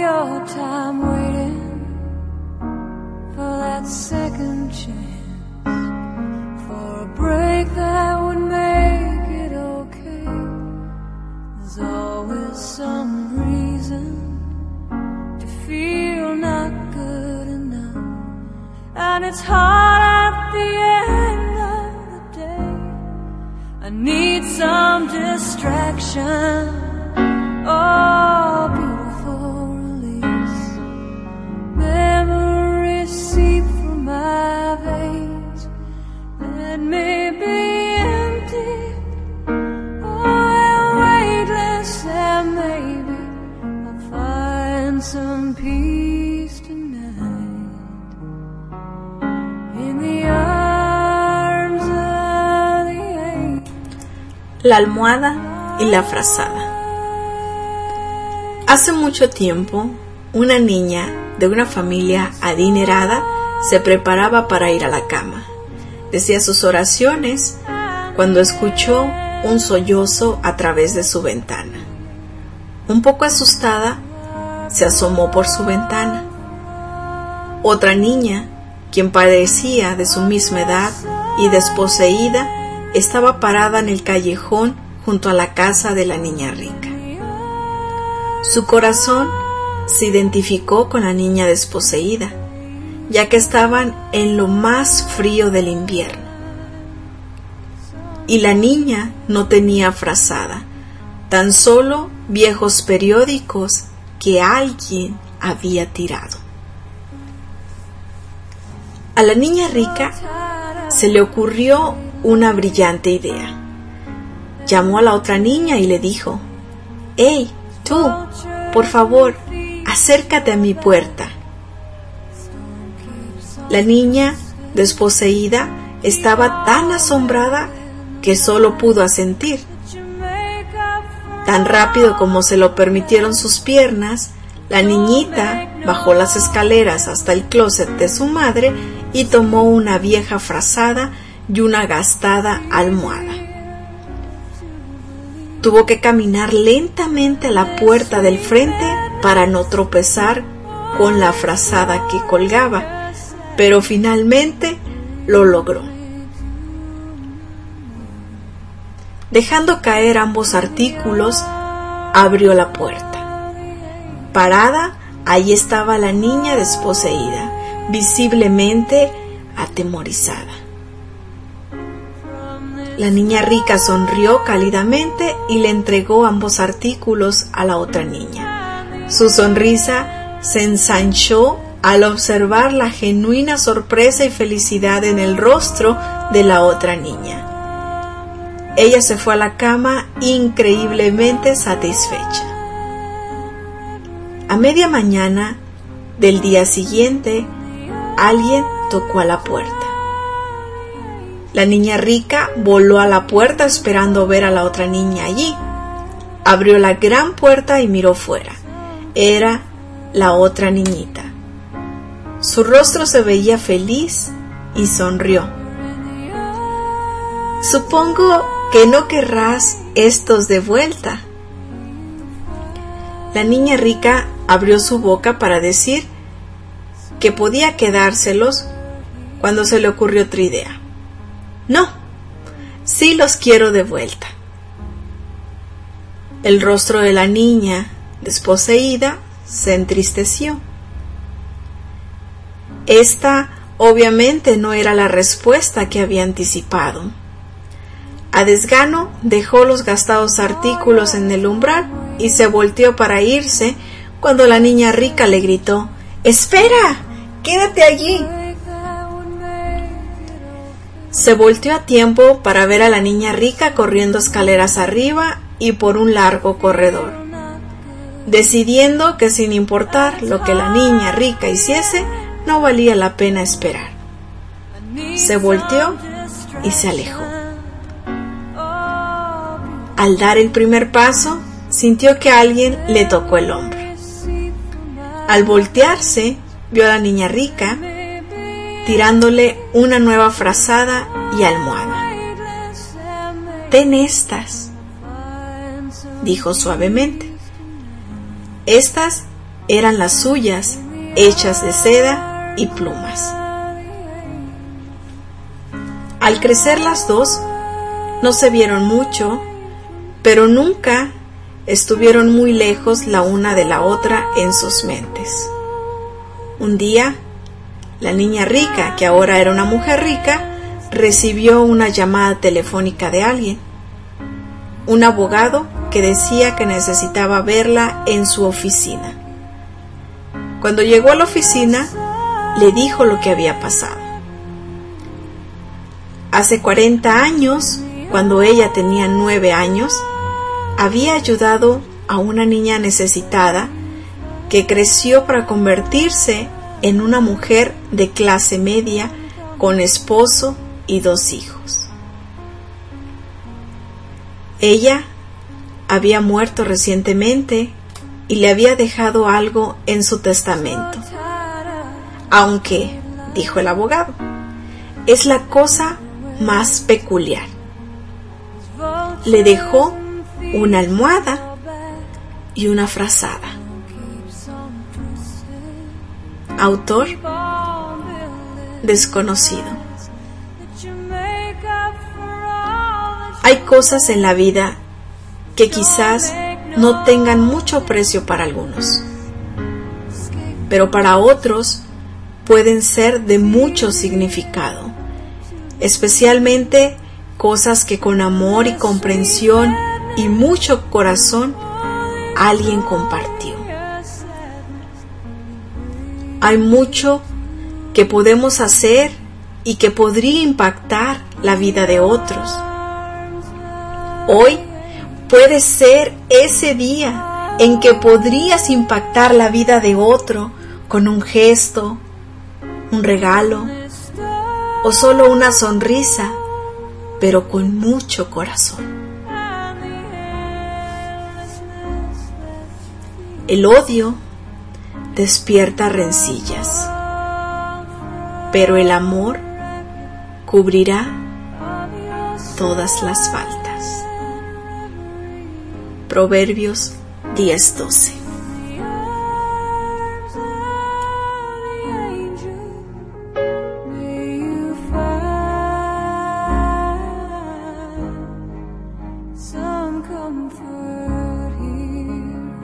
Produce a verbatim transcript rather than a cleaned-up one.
your time waiting for that second chance, for a break that would make it okay. There's always some reason to feel not good enough, and it's hard at the end of the day. I need some distraction, oh beautiful release. Memories seep from my veins, let me be empty, oh weightless, and maybe I'll find some peace tonight in the arms of the angel. La almohada y la frazada. Hace mucho tiempo, una niña de una familia adinerada se preparaba para ir a la cama. Decía sus oraciones cuando escuchó un sollozo a través de su ventana. Un poco asustada, se asomó por su ventana. Otra niña, quien parecía de su misma edad y desposeída, estaba parada en el callejón junto a la casa de la niña rica. Su corazón se identificó con la niña desposeída, ya que estaban en lo más frío del invierno. Y la niña no tenía frazada, tan solo viejos periódicos que alguien había tirado. A la niña rica se le ocurrió una brillante idea. Llamó a la otra niña y le dijo: «¡Hey, tú, por favor, acércate a mi puerta!». La niña, desposeída, estaba tan asombrada que solo pudo asentir. Tan rápido como se lo permitieron sus piernas, la niñita bajó las escaleras hasta el closet de su madre y tomó una vieja frazada y una gastada almohada. Tuvo que caminar lentamente a la puerta del frente para no tropezar con la frazada que colgaba, pero finalmente lo logró. Dejando caer ambos artículos, abrió la puerta. Parada, allí estaba la niña desposeída, visiblemente atemorizada. La niña rica sonrió cálidamente y le entregó ambos artículos a la otra niña. Su sonrisa se ensanchó al observar la genuina sorpresa y felicidad en el rostro de la otra niña. Ella se fue a la cama increíblemente satisfecha. A media mañana del día siguiente, alguien tocó a la puerta. La niña rica voló a la puerta esperando ver a la otra niña allí. Abrió la gran puerta y miró fuera. Era la otra niñita. Su rostro se veía feliz y sonrió. «Supongo que no querrás estos de vuelta». La niña rica abrió su boca para decir que podía quedárselos cuando se le ocurrió otra idea. «No, sí los quiero de vuelta». El rostro de la niña desposeída se entristeció. Esta obviamente no era la respuesta que había anticipado. A desgano dejó los gastados artículos en el umbral y se volteó para irse cuando la niña rica le gritó: «¡Espera! ¡Quédate allí!». Se volteó a tiempo para ver a la niña rica corriendo escaleras arriba y por un largo corredor, decidiendo que sin importar lo que la niña rica hiciese, no valía la pena esperar. Se volteó y se alejó. Al dar el primer paso, sintió que alguien le tocó el hombro. Al voltearse, vio a la niña rica tirándole una nueva frazada y almohada. «Ten estas», dijo suavemente. «Estas eran las suyas, hechas de seda y plumas. Al crecer las dos, no se vieron mucho, pero nunca estuvieron muy lejos la una de la otra en sus mentes. Un día, la niña rica, que ahora era una mujer rica, recibió una llamada telefónica de alguien, un abogado que decía que necesitaba verla en su oficina. Cuando llegó a la oficina, le dijo lo que había pasado. Hace cuarenta años, cuando ella tenía nueve años, había ayudado a una niña necesitada que creció para convertirse en una mujer de clase media con esposo y dos hijos. Ella había muerto recientemente y le había dejado algo en su testamento. Aunque, dijo el abogado, es la cosa más peculiar. Le dejó una almohada y una frazada. Autor desconocido. Hay cosas en la vida que quizás no tengan mucho precio para algunos, pero para otros pueden ser de mucho significado, especialmente cosas que con amor y comprensión y mucho corazón alguien compartió. Hay mucho que podemos hacer y que podría impactar la vida de otros. Hoy puede ser ese día en que podrías impactar la vida de otro con un gesto, un regalo o solo una sonrisa, pero con mucho corazón. El odio despierta rencillas, pero el amor cubrirá todas las faltas. Proverbios diez doce.